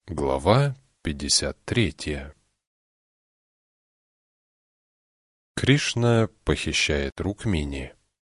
Глава 53. Кришна похищает Рукмини.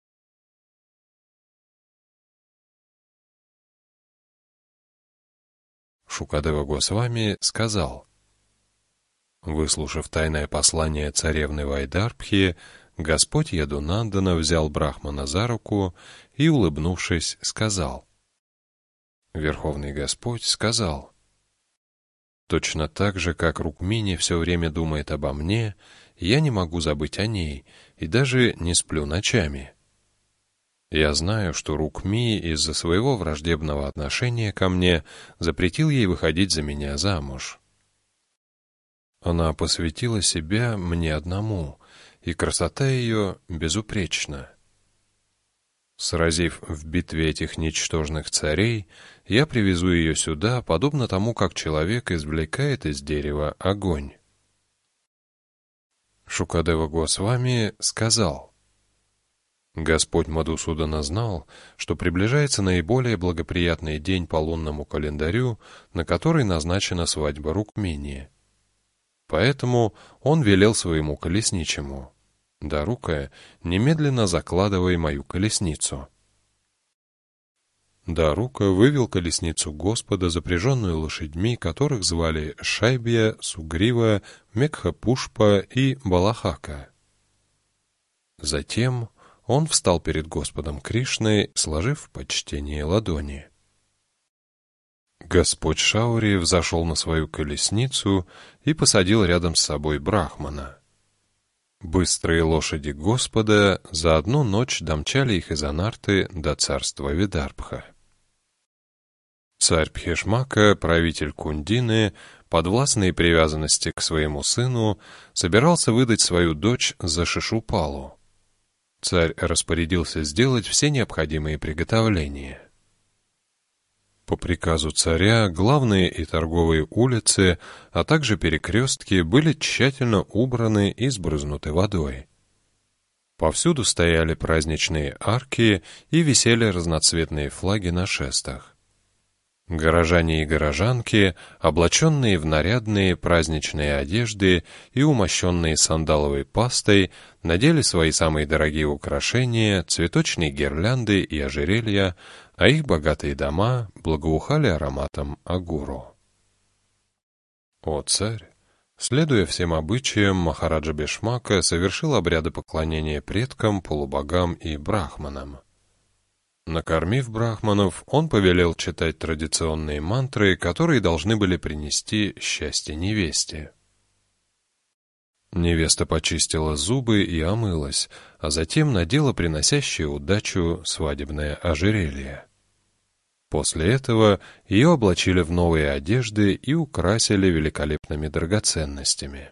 Шукадева Госвами сказал: выслушав тайное послание царевны Вайдарбхи, Господь Ядунандана взял Брахмана за руку и, улыбнувшись, сказал: Верховный Господь сказал: точно так же, как Рукмини все время думает обо мне, я не могу забыть о ней и даже не сплю ночами. Я знаю, что Рукми из-за своего враждебного отношения ко мне запретил ей выходить за меня замуж. Она посвятила себя мне одному, и красота ее безупречна. Сразив в битве этих ничтожных царей, я привезу ее сюда, подобно тому, как человек извлекает из дерева огонь. Шукадева Госвами сказал: Господь Мадусудана знал, что приближается наиболее благоприятный день по лунному календарю, на который назначена свадьба Рукмини. Поэтому он велел своему колесничему: Дарука, немедленно закладывай мою колесницу. Дарука вывел колесницу Господа, запряженную лошадьми, которых звали Шайбья, Сугрива, Мекха-Пушпа и Балахака. Затем он встал перед Господом Кришной, сложив в почтении ладони. Господь Шаури взошел на свою колесницу и посадил рядом с собой Брахмана. Быстрые лошади Господа за одну ночь домчали их из Анарты до царства Видарбха. Царь Пхешмака, правитель Кундины, подвластный привязанности к своему сыну, собирался выдать свою дочь за Шишупалу. Царь распорядился сделать все необходимые приготовления. По приказу царя главные и торговые улицы, а также перекрестки были тщательно убраны и сбрызнуты водой. Повсюду стояли праздничные арки и висели разноцветные флаги на шестах. Горожане и горожанки, облаченные в нарядные праздничные одежды и умощенные сандаловой пастой, надели свои самые дорогие украшения, цветочные гирлянды и ожерелья, а их богатые дома благоухали ароматом агуру. О царь! Следуя всем обычаям, Махараджа Бешмака совершил обряды поклонения предкам, полубогам и брахманам. Накормив брахманов, он повелел читать традиционные мантры, которые должны были принести счастье невесте. Невеста почистила зубы и омылась, а затем надела приносящее удачу свадебное ожерелье. После этого ее облачили в новые одежды и украсили великолепными драгоценностями.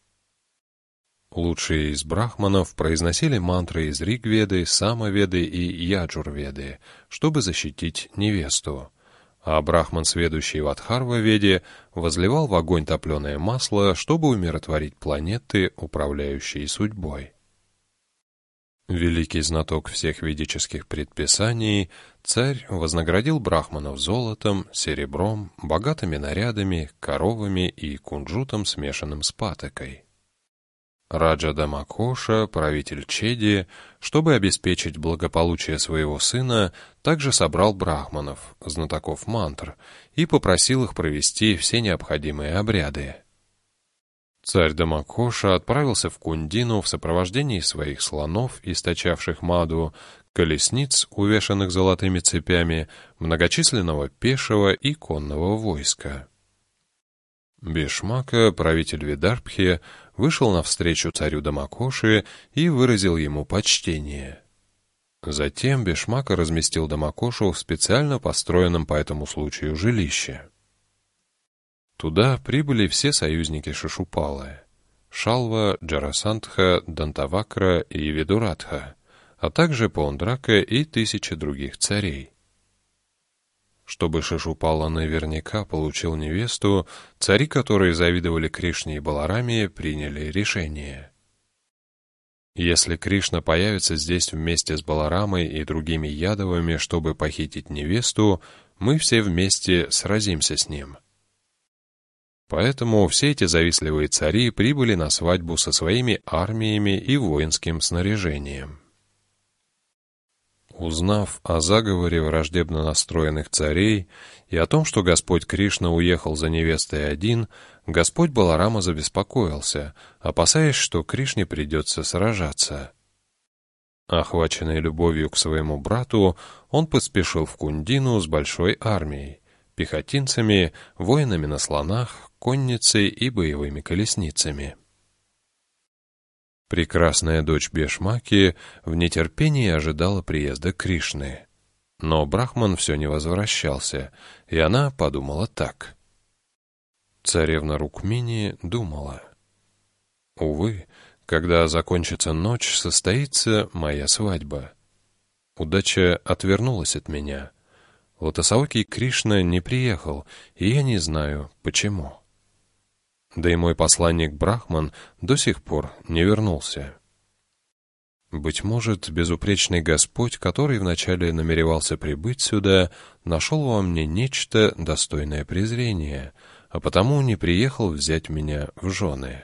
Лучшие из брахманов произносили мантры из Ригведы, Самаведы и Яджурведы, чтобы защитить невесту, а брахман, сведущий в Адхарва-веде, возливал в огонь топленое масло, чтобы умиротворить планеты, управляющие судьбой. Великий знаток всех ведических предписаний, царь вознаградил брахманов золотом, серебром, богатыми нарядами, коровами и кунжутом, смешанным с патокой. Раджа Дамакоша, правитель Чеди, чтобы обеспечить благополучие своего сына, также собрал брахманов, знатоков мантр, и попросил их провести все необходимые обряды. Царь Дамакоша отправился в Кундину в сопровождении своих слонов, источавших маду, колесниц, увешанных золотыми цепями, многочисленного пешего и конного войска. Бешмака, правитель Видарбхи, вышел навстречу царю Дамакоши и выразил ему почтение. Затем Бешмака разместил Дамакошу в специально построенном по этому случаю жилище. Туда прибыли все союзники Шишупалы — Шалва, Джарасандха, Дантавакра и Видуратха, а также Паундрака и 1000 других царей. Чтобы Шишупала наверняка получил невесту, цари, которые завидовали Кришне и Балараме, приняли решение. Если Кришна появится здесь вместе с Баларамой и другими ядовами, чтобы похитить невесту, мы все вместе сразимся с ним. Поэтому все эти завистливые цари прибыли на свадьбу со своими армиями и воинским снаряжением. Узнав о заговоре враждебно настроенных царей и о том, что Господь Кришна уехал за невестой один, Господь Баларама забеспокоился, опасаясь, что Кришне придется сражаться. Охваченный любовью к своему брату, он поспешил в Кундину с большой армией, пехотинцами, воинами на слонах, конницей и боевыми колесницами. Прекрасная дочь Бешмаки в нетерпении ожидала приезда Кришны. Но Брахман все не возвращался, и она подумала так. Царевна Рукмини думала: «Увы, когда закончится ночь, состоится моя свадьба. Удача отвернулась от меня. Лотосоокий Кришна не приехал, и я не знаю, почему. Да и мой посланник Брахман до сих пор не вернулся. Быть может, безупречный Господь, который вначале намеревался прибыть сюда, нашел во мне нечто достойное презрения, а потому не приехал взять меня в жены.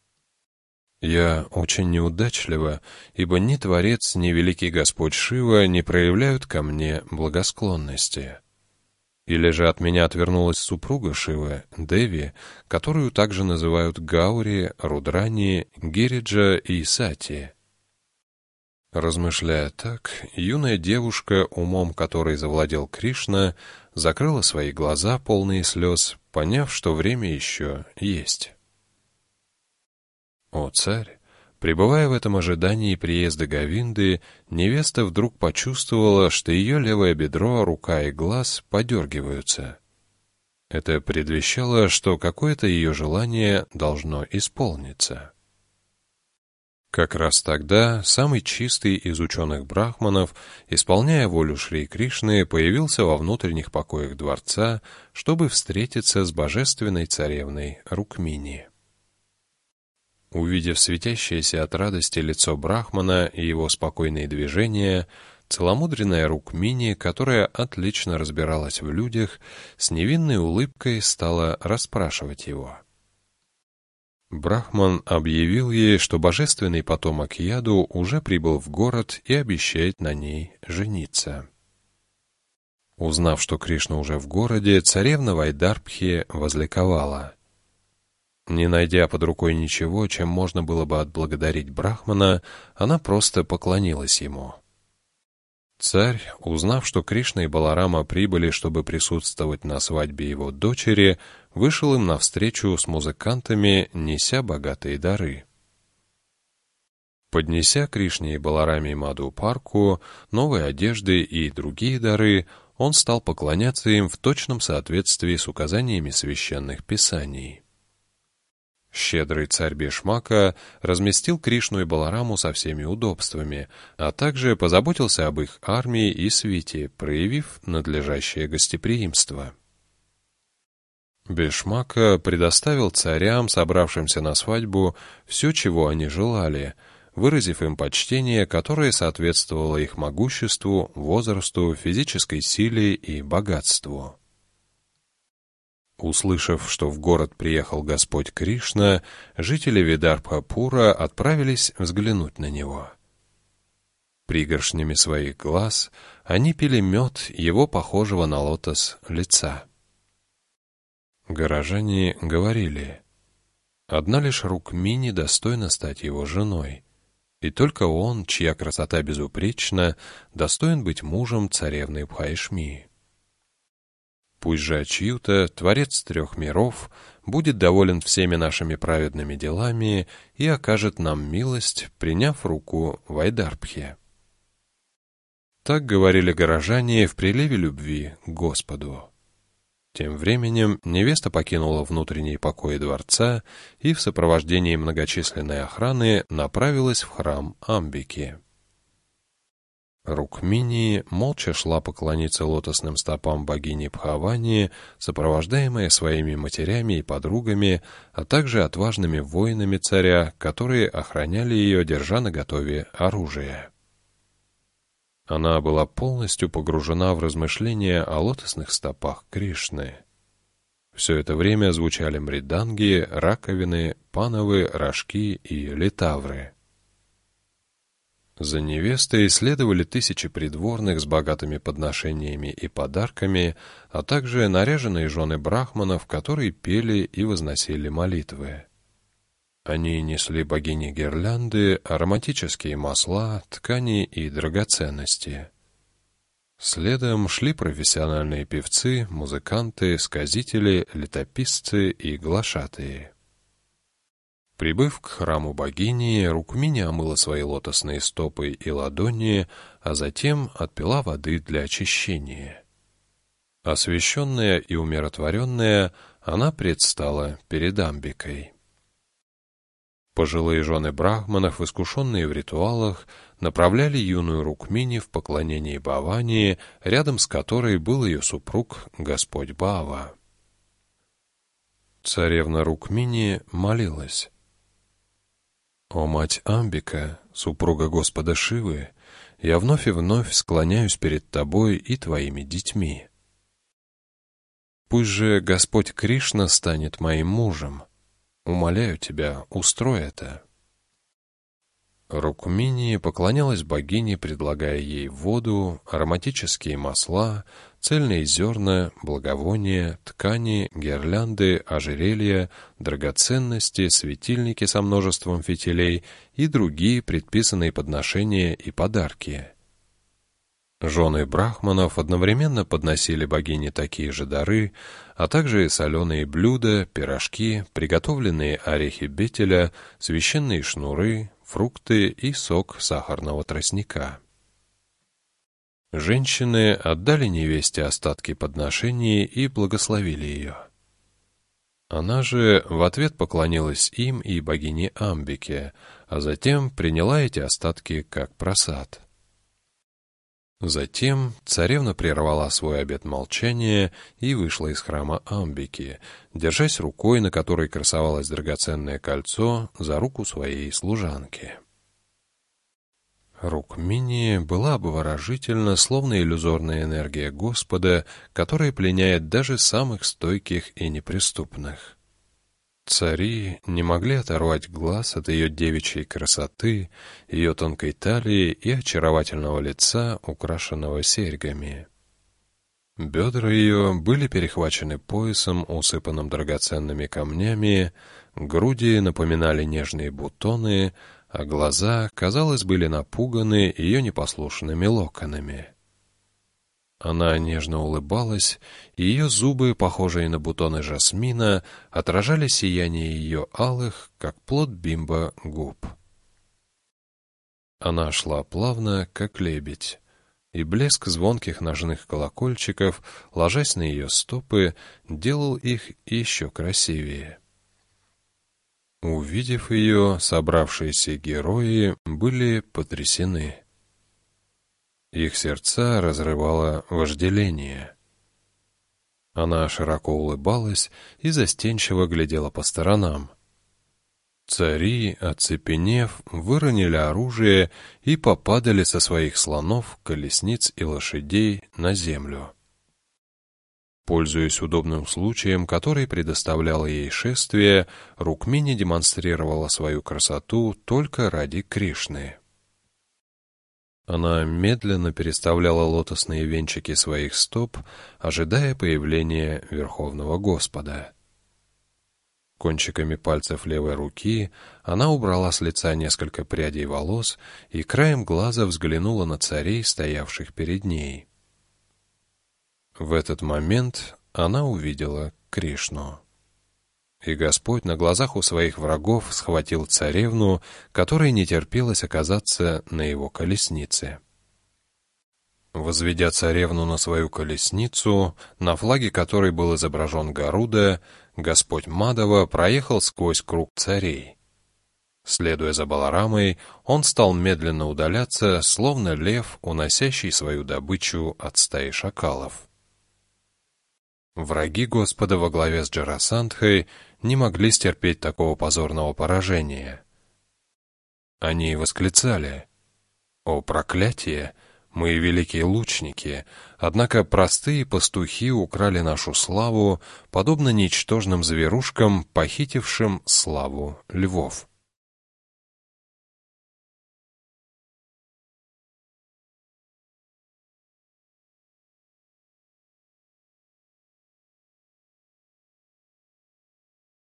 Я очень неудачлива, ибо ни Творец, ни великий Господь Шива не проявляют ко мне благосклонности. Или же от меня отвернулась супруга Шивы, Деви, которую также называют Гаури, Рудрани, Гириджа и Сати». Размышляя так, юная девушка, умом которой завладел Кришна, закрыла свои глаза, полные слез, поняв, что время еще есть. О царь! Пребывая в этом ожидании приезда Говинды, невеста вдруг почувствовала, что ее левое бедро, рука и глаз подергиваются. Это предвещало, что какое-то ее желание должно исполниться. Как раз тогда самый чистый из ученых брахманов, исполняя волю Шри Кришны, появился во внутренних покоях дворца, чтобы встретиться с божественной царевной Рукмини. Увидев светящееся от радости лицо Брахмана и его спокойные движения, целомудренная Рукмини, которая отлично разбиралась в людях, с невинной улыбкой стала расспрашивать его. Брахман объявил ей, что божественный потомок Яду уже прибыл в город и обещает на ней жениться. Узнав, что Кришна уже в городе, царевна Вайдарбхи возликовала. Не найдя под рукой ничего, чем можно было бы отблагодарить Брахмана, она просто поклонилась ему. Царь, узнав, что Кришна и Баларама прибыли, чтобы присутствовать на свадьбе его дочери, вышел им навстречу с музыкантами, неся богатые дары. Поднеся Кришне и Балараме Мадху-парку новые одежды и другие дары, он стал поклоняться им в точном соответствии с указаниями священных писаний. Щедрый царь Бешмака разместил Кришну и Балараму со всеми удобствами, а также позаботился об их армии и свите, проявив надлежащее гостеприимство. Бешмака предоставил царям, собравшимся на свадьбу, все, чего они желали, выразив им почтение, которое соответствовало их могуществу, возрасту, физической силе и богатству. Услышав, что в город приехал Господь Кришна, жители Видарбха-пура отправились взглянуть на него. Пригоршнями своих глаз они пили мед его похожего на лотос лица. Горожане говорили: «Одна лишь Рукмини достойна стать его женой, и только он, чья красота безупречна, достоин быть мужем царевны Бхайшми. Пусть же Ачьюта, Творец трех миров, будет доволен всеми нашими праведными делами и окажет нам милость, приняв руку Вайдарбхи». Так говорили горожане в приливе любви к Господу. Тем временем невеста покинула внутренние покои дворца и в сопровождении многочисленной охраны направилась в храм Амбики. Рукмини молча шла поклониться лотосным стопам богини Бхавани, сопровождаемая своими матерями и подругами, а также отважными воинами царя, которые охраняли ее, держа наготове оружие. Она была полностью погружена в размышления о лотосных стопах Кришны. Все это время звучали мриданги, раковины, пановы, рожки и литавры. За невестой следовали тысячи придворных с богатыми подношениями и подарками, а также наряженные жены брахманов, которые пели и возносили молитвы. Они несли богине гирлянды, ароматические масла, ткани и драгоценности. Следом шли профессиональные певцы, музыканты, сказители, летописцы и глашатые. Прибыв к храму богини, Рукмини омыла свои лотосные стопы и ладони, а затем отпила воды для очищения. Освященная и умиротворенная, она предстала перед Амбикой. Пожилые жены брахманов, искушенные в ритуалах, направляли юную Рукмини в поклонение Бхавани, рядом с которой был ее супруг, Господь Бхава. Царевна Рукмини молилась: «О мать Амбика, супруга Господа Шивы, я вновь и вновь склоняюсь перед тобой и твоими детьми. Пусть же Господь Кришна станет моим мужем. Умоляю тебя, устрой это». Рукмини поклонялась богине, предлагая ей воду, ароматические масла, цельные зерна, благовония, ткани, гирлянды, ожерелья, драгоценности, светильники со множеством фитилей и другие предписанные подношения и подарки. Жены брахманов одновременно подносили богине такие же дары, а также соленые блюда, пирожки, приготовленные орехи бетеля, священные шнуры, фрукты и сок сахарного тростника. Женщины отдали невесте остатки подношений и благословили ее. Она же в ответ поклонилась им и богине Амбике, а затем приняла эти остатки как просад. Затем царевна прервала свой обет молчания и вышла из храма Амбики, держась рукой, на которой красовалось драгоценное кольцо, за руку своей служанки. Рукмини была обворожительна, словно иллюзорная энергия Господа, которая пленяет даже самых стойких и неприступных. Цари не могли оторвать глаз от ее девичьей красоты, ее тонкой талии и очаровательного лица, украшенного серьгами. Бедра ее были перехвачены поясом, усыпанным драгоценными камнями, груди напоминали нежные бутоны, а глаза, казалось, были напуганы ее непослушными локонами. Она нежно улыбалась, и ее зубы, похожие на бутоны жасмина, отражали сияние ее алых, как плод бимба, губ. Она шла плавно, как лебедь, и блеск звонких ножных колокольчиков, ложась на ее стопы, делал их еще красивее. Увидев ее, собравшиеся герои были потрясены. Их сердца разрывало вожделение. Она широко улыбалась и застенчиво глядела по сторонам. Цари, оцепенев, выронили оружие и попадали со своих слонов, колесниц и лошадей на землю. Пользуясь удобным случаем, который предоставляло ей шествие, Рукмини демонстрировала свою красоту только ради Кришны. Она медленно переставляла лотосные венчики своих стоп, ожидая появления Верховного Господа. Кончиками пальцев левой руки она убрала с лица несколько прядей волос и краем глаза взглянула на царей, стоявших перед ней. В этот момент она увидела Кришну. И Господь на глазах у своих врагов схватил царевну, которой не терпелось оказаться на его колеснице. Возведя царевну на свою колесницу, на флаге которой был изображен Гаруда, Господь Мадава проехал сквозь круг царей. Следуя за Баларамой, он стал медленно удаляться, словно лев, уносящий свою добычу от стаи шакалов. Враги Господа во главе с Джарасандхой не могли стерпеть такого позорного поражения. Они восклицали: «О проклятие! Мы великие лучники, однако простые пастухи украли нашу славу, подобно ничтожным зверушкам, похитившим славу львов.